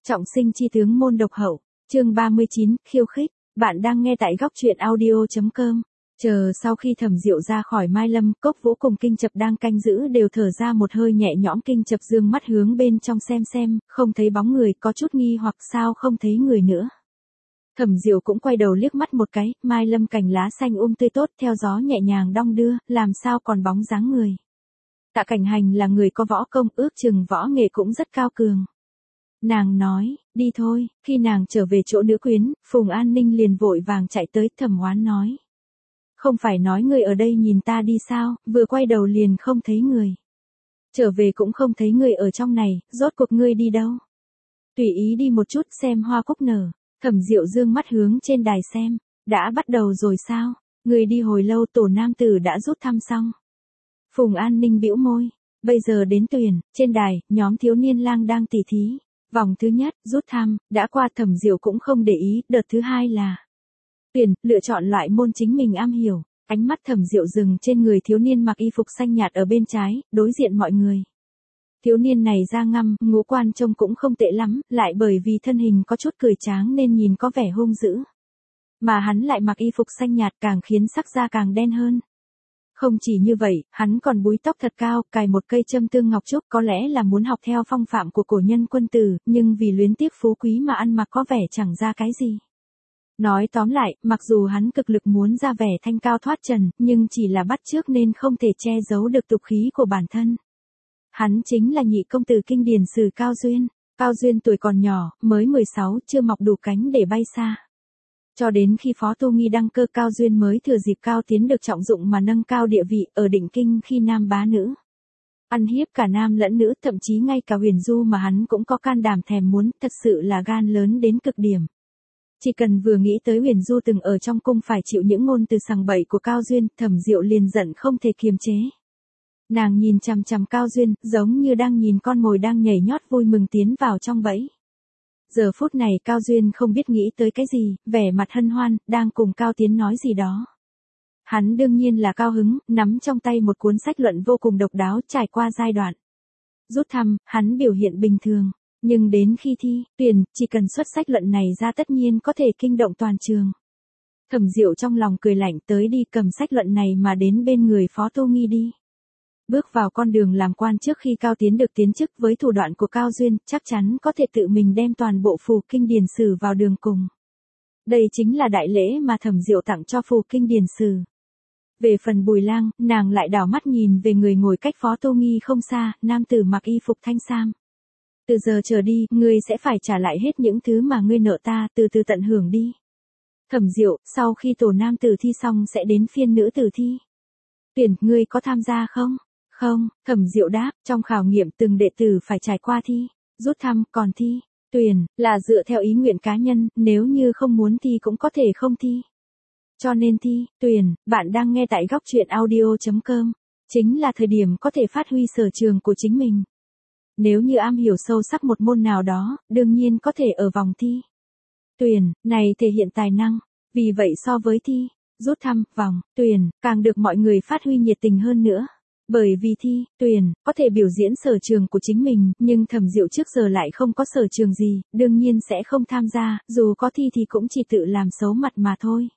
Trọng sinh chi tướng môn độc hậu, chương 39, khiêu khích, bạn đang nghe tại góc truyện audio.com. Chờ sau khi Thẩm Diệu ra khỏi Mai Lâm, Cốc Vũ cùng Kinh Chập đang canh giữ đều thở ra một hơi nhẹ nhõm. Kinh Chập dương mắt hướng bên trong xem, không thấy bóng người, có chút nghi hoặc sao không thấy người nữa. Thẩm Diệu cũng quay đầu liếc mắt một cái, Mai Lâm cành lá xanh tươi tốt, theo gió nhẹ nhàng đong đưa, làm sao còn bóng dáng người. Tạ Cảnh Hành là người có võ công, ước chừng võ nghệ cũng rất cao cường. Nàng nói, đi thôi. Khi nàng trở về chỗ nữ quyến, Phùng An Ninh liền vội vàng chạy tới. Thẩm Hoán nói, không phải nói người ở đây nhìn ta đi sao, vừa quay đầu liền không thấy người. Trở về cũng không thấy người ở trong này, rốt cuộc ngươi đi đâu? Tùy ý đi một chút xem hoa cúc nở. Thẩm Diệu dương mắt hướng trên đài xem, đã bắt đầu rồi sao? Người đi hồi lâu, tổ nam tử đã rút thăm xong. Phùng An Ninh bĩu môi, bây giờ đến tuyển, trên đài, nhóm thiếu niên lang đang tỉ thí. Vòng thứ nhất, rút thăm, đã qua. Thẩm Diệu cũng không để ý. Đợt thứ hai là tuyển, lựa chọn loại môn chính mình am hiểu. Ánh mắt Thẩm Diệu dừng trên người thiếu niên mặc y phục xanh nhạt ở bên trái, đối diện mọi người. Thiếu niên này da ngăm, ngũ quan trông cũng không tệ lắm, lại bởi vì thân hình có chút cười tráng nên nhìn có vẻ hung dữ. Mà hắn lại mặc y phục xanh nhạt càng khiến sắc da càng đen hơn. Không chỉ như vậy, hắn còn búi tóc thật cao, cài một cây châm tương ngọc trúc, có lẽ là muốn học theo phong phạm của cổ nhân quân tử, nhưng vì luyến tiếc phú quý mà ăn mặc có vẻ chẳng ra cái gì. Nói tóm lại, mặc dù hắn cực lực muốn ra vẻ thanh cao thoát trần, nhưng chỉ là bắt chước nên không thể che giấu được tục khí của bản thân. Hắn chính là nhị công tử kinh điển sử Cao Duyên. Cao Duyên tuổi còn nhỏ, mới 16, chưa mọc đủ cánh để bay xa. Cho đến khi Phó Tu Nghi đăng cơ, Cao Duyên mới thừa dịp Cao Tiến được trọng dụng mà nâng cao địa vị ở Định Kinh khi nam bá nữ. Ăn hiếp cả nam lẫn nữ, thậm chí ngay cả Huyền Du mà hắn cũng có can đảm thèm muốn, thật sự là gan lớn đến cực điểm. Chỉ cần vừa nghĩ tới Huyền Du từng ở trong cung phải chịu những ngôn từ sằng bậy của Cao Duyên, Thẩm Diệu liền giận không thể kiềm chế. Nàng nhìn chằm chằm Cao Duyên, giống như đang nhìn con mồi đang nhảy nhót vui mừng tiến vào trong bẫy. Giờ phút này Cao Duyên không biết nghĩ tới cái gì, vẻ mặt hân hoan, đang cùng Cao Tiến nói gì đó. Hắn đương nhiên là cao hứng, nắm trong tay một cuốn sách luận vô cùng độc đáo trải qua giai đoạn. Rút thăm, hắn biểu hiện bình thường, nhưng đến khi thi, tuyển, chỉ cần xuất sách luận này ra tất nhiên có thể kinh động toàn trường. Thẩm Diệu trong lòng cười lạnh, tới đi, cầm sách luận này mà đến bên người Phó Tu Nghi đi. Bước vào con đường làm quan trước khi Cao Tiến được tiến chức, với thủ đoạn của Cao Duyên, chắc chắn có thể tự mình đem toàn bộ phù kinh điển sử vào đường cùng. Đây chính là đại lễ mà Thẩm Diệu tặng cho phù kinh điển sử. Về phần Bùi Lang, nàng lại đảo mắt nhìn về người ngồi cách Phó Tu Nghi không xa, nam tử mặc y phục thanh sam. Từ giờ trở đi, ngươi sẽ phải trả lại hết những thứ mà ngươi nợ ta, từ từ tận hưởng đi. Thẩm Diệu, sau khi tổ nam tử thi xong sẽ đến phiên nữ tử thi. Tuyển, ngươi có tham gia không? Không. Thẩm Diệu đáp, trong khảo nghiệm từng đệ tử phải trải qua thi, rút thăm, còn thi, tuyển, là dựa theo ý nguyện cá nhân, nếu như không muốn thi cũng có thể không thi. Cho nên thi, tuyển, bạn đang nghe tại góc truyện audio.com, chính là thời điểm có thể phát huy sở trường của chính mình. Nếu như am hiểu sâu sắc một môn nào đó, đương nhiên có thể ở vòng thi. Tuyển, này thể hiện tài năng, vì vậy so với thi, rút thăm, vòng, tuyển, càng được mọi người phát huy nhiệt tình hơn nữa. Bởi vì thi, tuyển, có thể biểu diễn sở trường của chính mình, nhưng Thẩm Diệu trước giờ lại không có sở trường gì, đương nhiên sẽ không tham gia, dù có thi thì cũng chỉ tự làm xấu mặt mà thôi.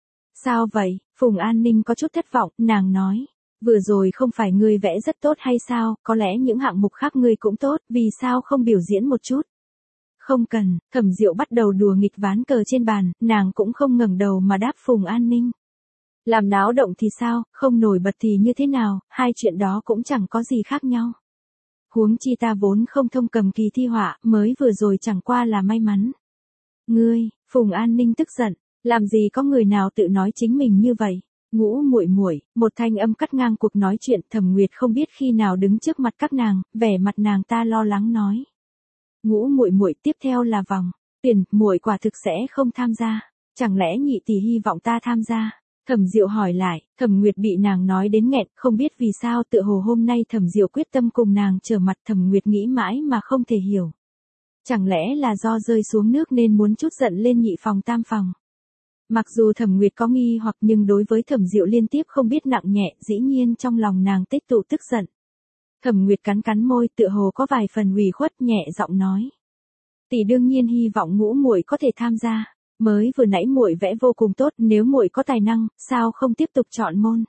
Sao vậy? Phùng An Ninh có chút thất vọng, nàng nói, vừa rồi không phải ngươi vẽ rất tốt hay sao, có lẽ những hạng mục khác ngươi cũng tốt, vì sao không biểu diễn một chút? Không cần. Thẩm Diệu bắt đầu đùa nghịch ván cờ trên bàn, nàng cũng không ngẩng đầu mà đáp Phùng An Ninh. Làm náo động thì sao, không nổi bật thì như thế nào, hai chuyện đó cũng chẳng có gì khác nhau. Huống chi ta vốn không thông cầm kỳ thi họa, mới vừa rồi chẳng qua là may mắn. Ngươi, Phùng An Ninh tức giận, làm gì có người nào tự nói chính mình như vậy. Ngũ muội muội, một thanh âm cắt ngang cuộc nói chuyện. Thẩm Nguyệt không biết khi nào đứng trước mặt các nàng, vẻ mặt nàng ta lo lắng nói. Ngũ muội muội, tiếp theo là vòng tuyển, muội quả thực sẽ không tham gia, chẳng lẽ nhị tỷ hy vọng ta tham gia? Thẩm Diệu hỏi lại. Thẩm Nguyệt bị nàng nói đến nghẹn, không biết vì sao tựa hồ hôm nay Thẩm Diệu quyết tâm cùng nàng trở mặt. Thẩm Nguyệt nghĩ mãi mà không thể hiểu. Chẳng lẽ là do rơi xuống nước nên muốn chút giận lên nhị phòng tam phòng? Mặc dù Thẩm Nguyệt có nghi hoặc nhưng đối với Thẩm Diệu liên tiếp không biết nặng nhẹ, dĩ nhiên trong lòng nàng tích tụ tức giận. Thẩm Nguyệt cắn cắn môi, tựa hồ có vài phần ủy khuất, nhẹ giọng nói. Tỷ đương nhiên hy vọng Ngũ muội có thể tham gia. Mới vừa nãy muội vẽ vô cùng tốt, nếu muội có tài năng, sao không tiếp tục chọn môn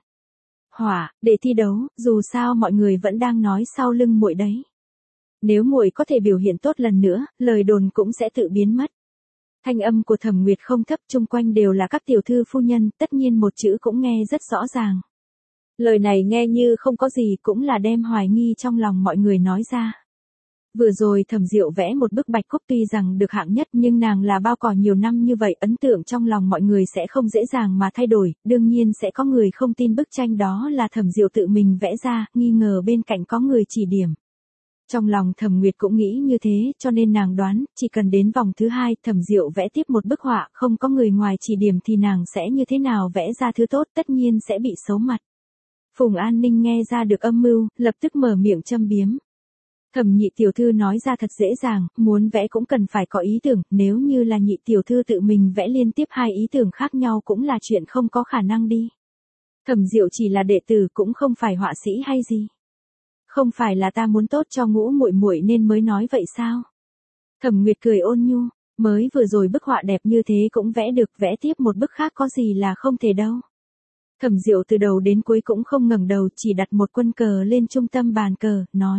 Hỏa để thi đấu, dù sao mọi người vẫn đang nói sau lưng muội đấy. Nếu muội có thể biểu hiện tốt lần nữa, lời đồn cũng sẽ tự biến mất. Thanh âm của Thẩm Nguyệt không thấp, chung quanh đều là các tiểu thư phu nhân, tất nhiên một chữ cũng nghe rất rõ ràng. Lời này nghe như không có gì, cũng là đem hoài nghi trong lòng mọi người nói ra. Vừa rồi Thẩm Diệu vẽ một bức bạch cúc tuy rằng được hạng nhất, nhưng nàng là bao cỏ nhiều năm như vậy, ấn tượng trong lòng mọi người sẽ không dễ dàng mà thay đổi, đương nhiên sẽ có người không tin bức tranh đó là Thẩm Diệu tự mình vẽ ra, nghi ngờ bên cạnh có người chỉ điểm. Trong lòng Thẩm Nguyệt cũng nghĩ như thế, cho nên nàng đoán, chỉ cần đến vòng thứ 2, Thẩm Diệu vẽ tiếp một bức họa, không có người ngoài chỉ điểm thì nàng sẽ như thế nào vẽ ra thứ tốt, tất nhiên sẽ bị xấu mặt. Phùng An Ninh nghe ra được âm mưu, lập tức mở miệng châm biếm. Thẩm nhị tiểu thư nói ra thật dễ dàng, muốn vẽ cũng cần phải có ý tưởng, nếu như là nhị tiểu thư tự mình vẽ liên tiếp 2 ý tưởng khác nhau cũng là chuyện không có khả năng đi. Thẩm Diệu chỉ là đệ tử, cũng không phải họa sĩ hay gì. Không phải là ta muốn tốt cho Ngũ muội muội nên mới nói vậy sao? Thẩm Nguyệt cười ôn nhu, mới vừa rồi bức họa đẹp như thế cũng vẽ được, vẽ tiếp một bức khác có gì là không thể đâu. Thẩm Diệu từ đầu đến cuối cũng không ngẩng đầu, chỉ đặt một quân cờ lên trung tâm bàn cờ, nói.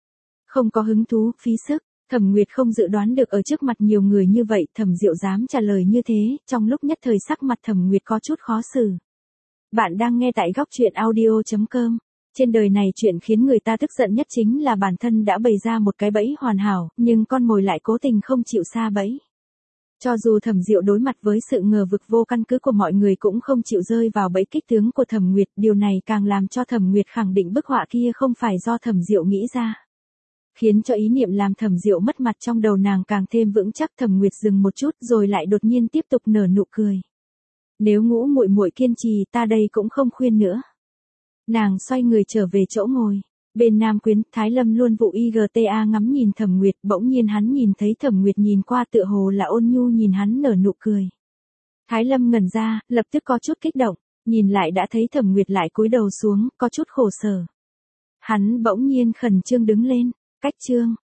Không có hứng thú, phí sức. Thẩm Nguyệt không dự đoán được ở trước mặt nhiều người như vậy, Thẩm Diệu dám trả lời như thế, trong lúc nhất thời sắc mặt Thẩm Nguyệt có chút khó xử. Bạn đang nghe tại góc truyện audio.com. Trên đời này chuyện khiến người ta tức giận nhất chính là bản thân đã bày ra một cái bẫy hoàn hảo, nhưng con mồi lại cố tình không chịu sa bẫy. Cho dù Thẩm Diệu đối mặt với sự ngờ vực vô căn cứ của mọi người cũng không chịu rơi vào bẫy kích tướng của Thẩm Nguyệt, điều này càng làm cho Thẩm Nguyệt khẳng định bức họa kia không phải do Thẩm Diệu nghĩ ra. Khiến cho ý niệm làm Thẩm Diệu mất mặt trong đầu nàng càng thêm vững chắc. Thẩm Nguyệt dừng một chút rồi lại đột nhiên tiếp tục nở nụ cười. Nếu Ngũ muội muội kiên trì, ta đây cũng không khuyên nữa. Nàng xoay người trở về chỗ ngồi. Bên Nam Quyến, Thái Lâm luôn vụ IGTA ngắm nhìn Thẩm Nguyệt, bỗng nhiên hắn nhìn thấy Thẩm Nguyệt nhìn qua tựa hồ là ôn nhu nhìn hắn nở nụ cười. Thái Lâm ngẩn ra, lập tức có chút kích động, nhìn lại đã thấy Thẩm Nguyệt lại cúi đầu xuống, có chút khổ sở. Hắn bỗng nhiên khẩn trương đứng lên, cách chương.